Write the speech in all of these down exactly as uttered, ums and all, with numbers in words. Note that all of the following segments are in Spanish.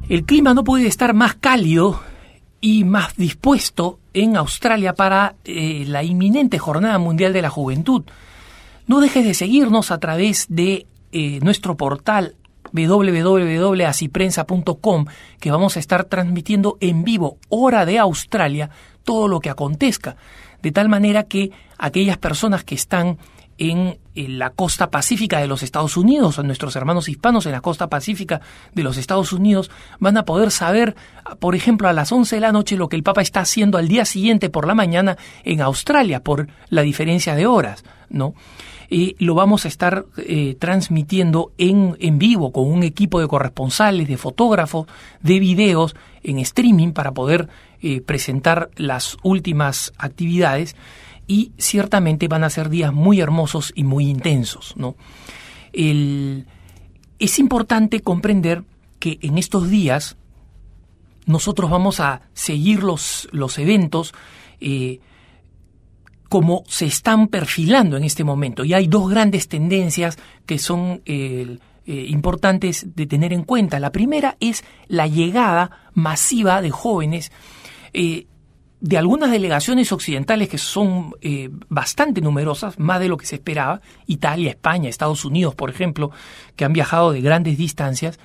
El clima no puede estar más cálido y más dispuesto en Australia para eh, la inminente Jornada Mundial de la Juventud. No dejes de seguirnos a través de eh, nuestro portal doble u doble u doble u punto asiprensa punto com, que vamos a estar transmitiendo en vivo, hora de Australia, todo lo que acontezca, de tal manera que aquellas personas que están en, en la costa pacífica de los Estados Unidos, nuestros hermanos hispanos en la costa pacífica de los Estados Unidos, van a poder saber, por ejemplo, a las once de la noche lo que el Papa está haciendo al día siguiente por la mañana en Australia, por la diferencia de horas, ¿no? Y lo vamos a estar eh, transmitiendo en, en vivo con un equipo de corresponsales, de fotógrafos, de videos en streaming para poder eh, presentar las últimas actividades, y ciertamente van a ser días muy hermosos y muy intensos, ¿no? El, es importante comprender que en estos días nosotros vamos a seguir los, los eventos eh, como se están perfilando en este momento. Y hay dos grandes tendencias que son eh, eh, importantes de tener en cuenta. La primera es la llegada masiva de jóvenes eh, de algunas delegaciones occidentales que son eh, bastante numerosas, más de lo que se esperaba, Italia, España, Estados Unidos, por ejemplo, que han viajado de grandes distancias.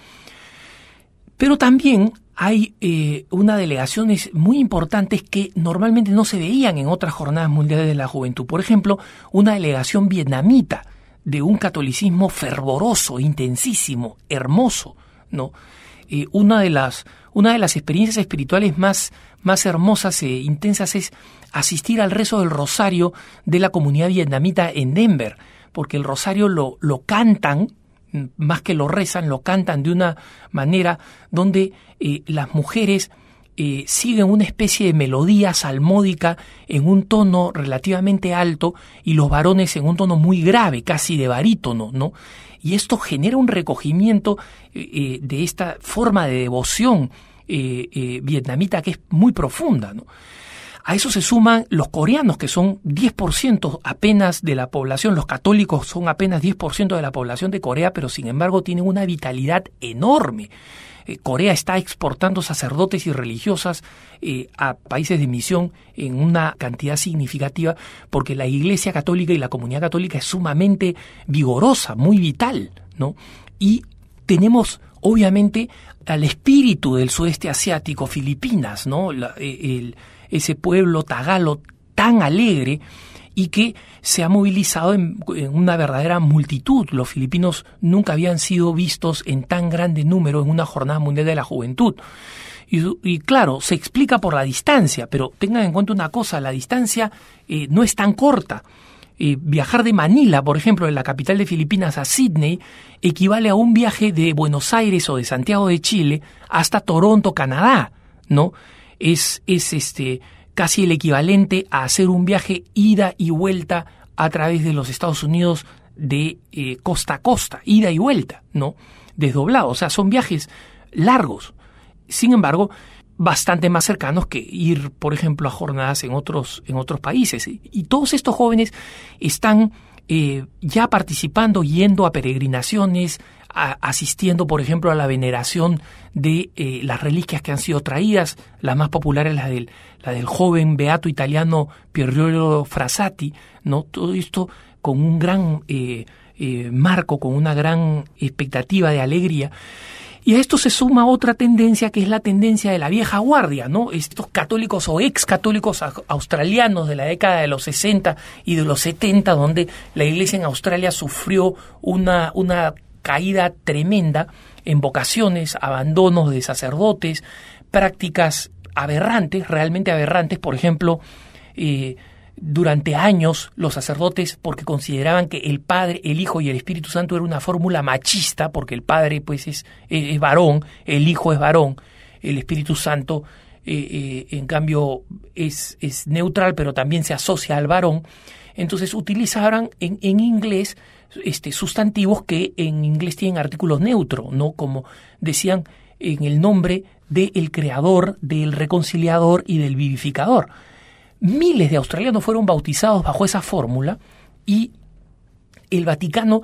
Pero también hay eh, unas delegaciones muy importantes que normalmente no se veían en otras jornadas mundiales de la juventud. Por ejemplo, una delegación vietnamita de un catolicismo fervoroso, intensísimo, hermoso, ¿no? Eh, una de las una de las experiencias espirituales más, más hermosas e intensas es asistir al rezo del rosario de la comunidad vietnamita en Denver, porque el rosario lo, lo cantan, más que lo rezan, lo cantan de una manera donde eh, las mujeres eh, siguen una especie de melodía salmódica en un tono relativamente alto y los varones en un tono muy grave, casi de barítono, ¿no? Y esto genera un recogimiento eh, de esta forma de devoción eh, eh, vietnamita que es muy profunda, ¿no? A eso se suman los coreanos, que son diez por ciento apenas de la población. Los católicos son apenas diez por ciento de la población de Corea, pero sin embargo tienen una vitalidad enorme. Eh, Corea está exportando sacerdotes y religiosas eh, a países de misión en una cantidad significativa, porque la Iglesia Católica y la comunidad católica es sumamente vigorosa, muy vital, ¿no? Y tenemos, obviamente, al espíritu del sudeste asiático, Filipinas, ¿no? La, el, ese pueblo tagalo tan alegre y que se ha movilizado en, en una verdadera multitud. Los filipinos nunca habían sido vistos en tan grande número en una jornada mundial de la juventud. Y, y claro, se explica por la distancia, pero tengan en cuenta una cosa, la distancia eh, no es tan corta. Eh, viajar de Manila, por ejemplo, de la capital de Filipinas a Sydney, equivale a un viaje de Buenos Aires o de Santiago de Chile hasta Toronto, Canadá, ¿no? Es, es este casi el equivalente a hacer un viaje ida y vuelta a través de los Estados Unidos de eh, costa a costa, ida y vuelta, ¿no? Desdoblado, o sea, son viajes largos. Sin embargo, bastante más cercanos que ir, por ejemplo, a jornadas en otros, en otros países. Y todos estos jóvenes están eh, ya participando, yendo a peregrinaciones, a, asistiendo, por ejemplo, a la veneración de eh, las reliquias que han sido traídas, las más populares, la del, la del joven beato italiano Piergiorgio Frassati, ¿no? Todo esto con un gran eh, eh, marco, con una gran expectativa de alegría. Y a esto se suma otra tendencia, que es la tendencia de la vieja guardia, ¿no? Estos católicos o ex católicos australianos de la década de los sesenta y de los setenta, donde la iglesia en Australia sufrió una, una caída tremenda en vocaciones, abandonos de sacerdotes, prácticas aberrantes, realmente aberrantes. Por ejemplo, eh, durante años los sacerdotes, porque consideraban que el Padre, el Hijo y el Espíritu Santo era una fórmula machista, porque el Padre pues es, es, es varón, el Hijo es varón, el Espíritu Santo eh, eh, en cambio es, es neutral, pero también se asocia al varón. Entonces utilizaban en, en inglés este, sustantivos que en inglés tienen artículos neutros, ¿no? Como decían en el nombre del Creador, del Reconciliador y del Vivificador. Miles de australianos fueron bautizados bajo esa fórmula y el Vaticano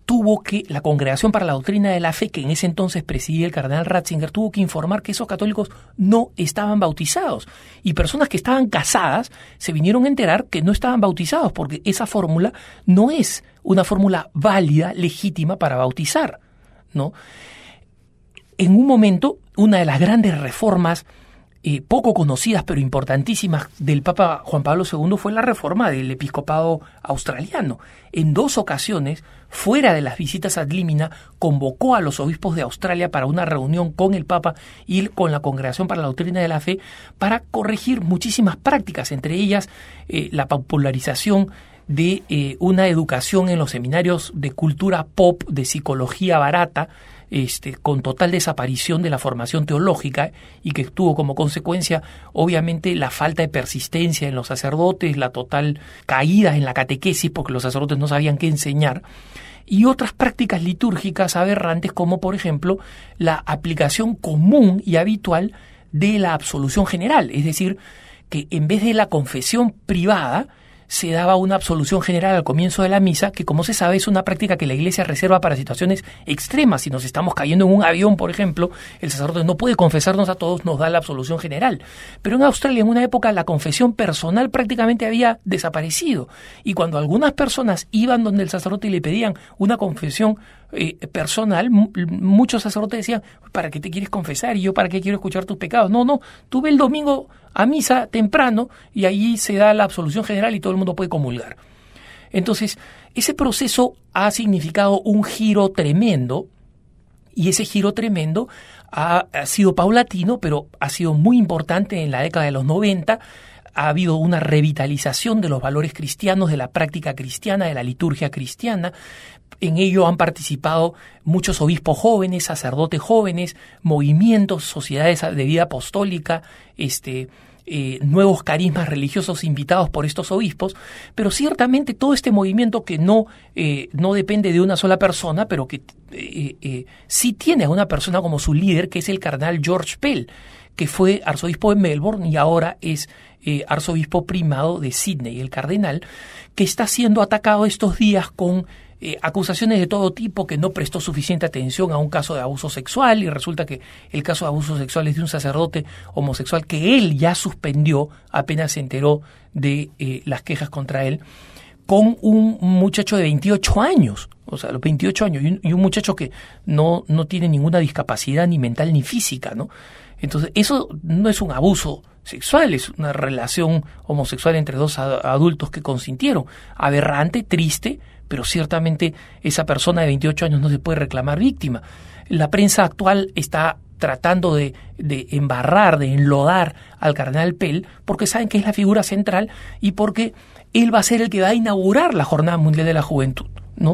tuvo que, la Congregación para la Doctrina de la Fe, que en ese entonces presidía el cardenal Ratzinger, tuvo que informar que esos católicos no estaban bautizados. Y personas que estaban casadas se vinieron a enterar que no estaban bautizados, porque esa fórmula no es una fórmula válida, legítima para bautizar, ¿no? En un momento, una de las grandes reformas Eh, poco conocidas pero importantísimas del Papa Juan Pablo segundo fue la reforma del episcopado australiano. En dos ocasiones, fuera de las visitas ad limina, convocó a los obispos de Australia para una reunión con el Papa y con la Congregación para la Doctrina de la Fe para corregir muchísimas prácticas, entre ellas eh, la popularización de eh, una educación en los seminarios de cultura pop, de psicología barata, Este, con total desaparición de la formación teológica y que tuvo como consecuencia obviamente la falta de persistencia en los sacerdotes, la total caída en la catequesis porque los sacerdotes no sabían qué enseñar, y otras prácticas litúrgicas aberrantes como por ejemplo la aplicación común y habitual de la absolución general, es decir, que en vez de la confesión privada se daba una absolución general al comienzo de la misa, que como se sabe es una práctica que la Iglesia reserva para situaciones extremas. Si nos estamos cayendo en un avión, por ejemplo, el sacerdote no puede confesarnos a todos, nos da la absolución general. Pero en Australia, en una época, la confesión personal prácticamente había desaparecido. Y cuando algunas personas iban donde el sacerdote y le pedían una confesión eh, personal, m- muchos sacerdotes decían, ¿para qué te quieres confesar? Y yo, ¿para qué quiero escuchar tus pecados? No, no, tú ve el domingo a misa temprano y allí se da la absolución general y todo el mundo puede comulgar. Entonces, ese proceso ha significado un giro tremendo y ese giro tremendo ha, ha sido paulatino, pero ha sido muy importante en la década de los noventa. Ha habido una revitalización de los valores cristianos, de la práctica cristiana, de la liturgia cristiana. En ello han participado muchos obispos jóvenes, sacerdotes jóvenes, movimientos, sociedades de vida apostólica, este, eh, nuevos carismas religiosos invitados por estos obispos, pero ciertamente todo este movimiento que no, eh, no depende de una sola persona, pero que eh, eh, sí tiene a una persona como su líder, que es el cardenal George Pell, que fue arzobispo de Melbourne y ahora es eh, arzobispo primado de Sydney, el cardenal, que está siendo atacado estos días con Eh, acusaciones de todo tipo, que no prestó suficiente atención a un caso de abuso sexual, y resulta que el caso de abuso sexual es de un sacerdote homosexual que él ya suspendió apenas se enteró de eh, las quejas contra él, con un muchacho de veintiocho años, o sea, los veintiocho años, y un, y un muchacho que no, no tiene ninguna discapacidad ni mental ni física, ¿no? Entonces, eso no es un abuso sexual, es una relación homosexual entre dos ad- adultos que consintieron. Aberrante, triste, pero ciertamente esa persona de veintiocho años no se puede reclamar víctima. La prensa actual está tratando de, de embarrar, de enlodar al cardenal Pell, porque saben que es la figura central y porque él va a ser el que va a inaugurar la Jornada Mundial de la Juventud, ¿no?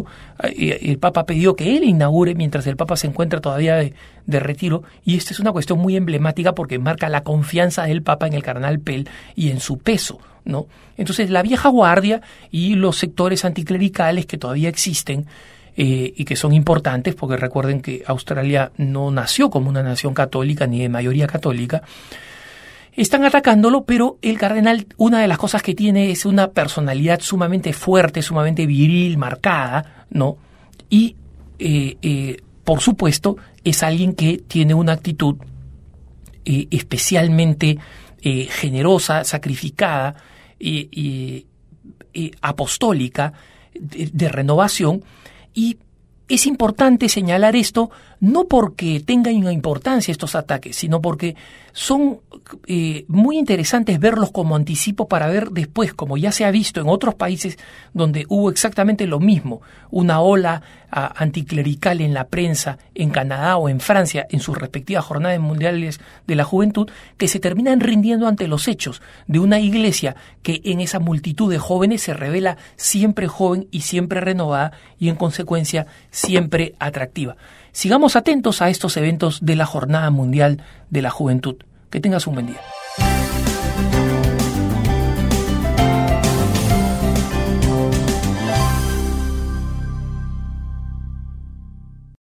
El Papa pidió que él inaugure mientras el Papa se encuentra todavía de, de retiro, y esta es una cuestión muy emblemática porque marca la confianza del Papa en el cardenal Pell y en su peso, ¿no? Entonces la vieja guardia y los sectores anticlericales que todavía existen eh, y que son importantes, porque recuerden que Australia no nació como una nación católica ni de mayoría católica, están atacándolo, pero el cardenal, una de las cosas que tiene es una personalidad sumamente fuerte, sumamente viril, marcada, ¿no? Y, eh, eh, por supuesto, es alguien que tiene una actitud eh, especialmente eh, generosa, sacrificada, eh, eh, eh, apostólica, de, de renovación, y es importante señalar esto no porque tengan una importancia estos ataques, sino porque son eh, muy interesantes verlos como anticipo para ver después, como ya se ha visto en otros países donde hubo exactamente lo mismo, una ola a, anticlerical en la prensa, en Canadá o en Francia, en sus respectivas jornadas mundiales de la juventud, que se terminan rindiendo ante los hechos de una iglesia que en esa multitud de jóvenes se revela siempre joven y siempre renovada y en consecuencia siempre atractiva. Sigamos atentos a estos eventos de la Jornada Mundial de la Juventud. Que tengas un buen día.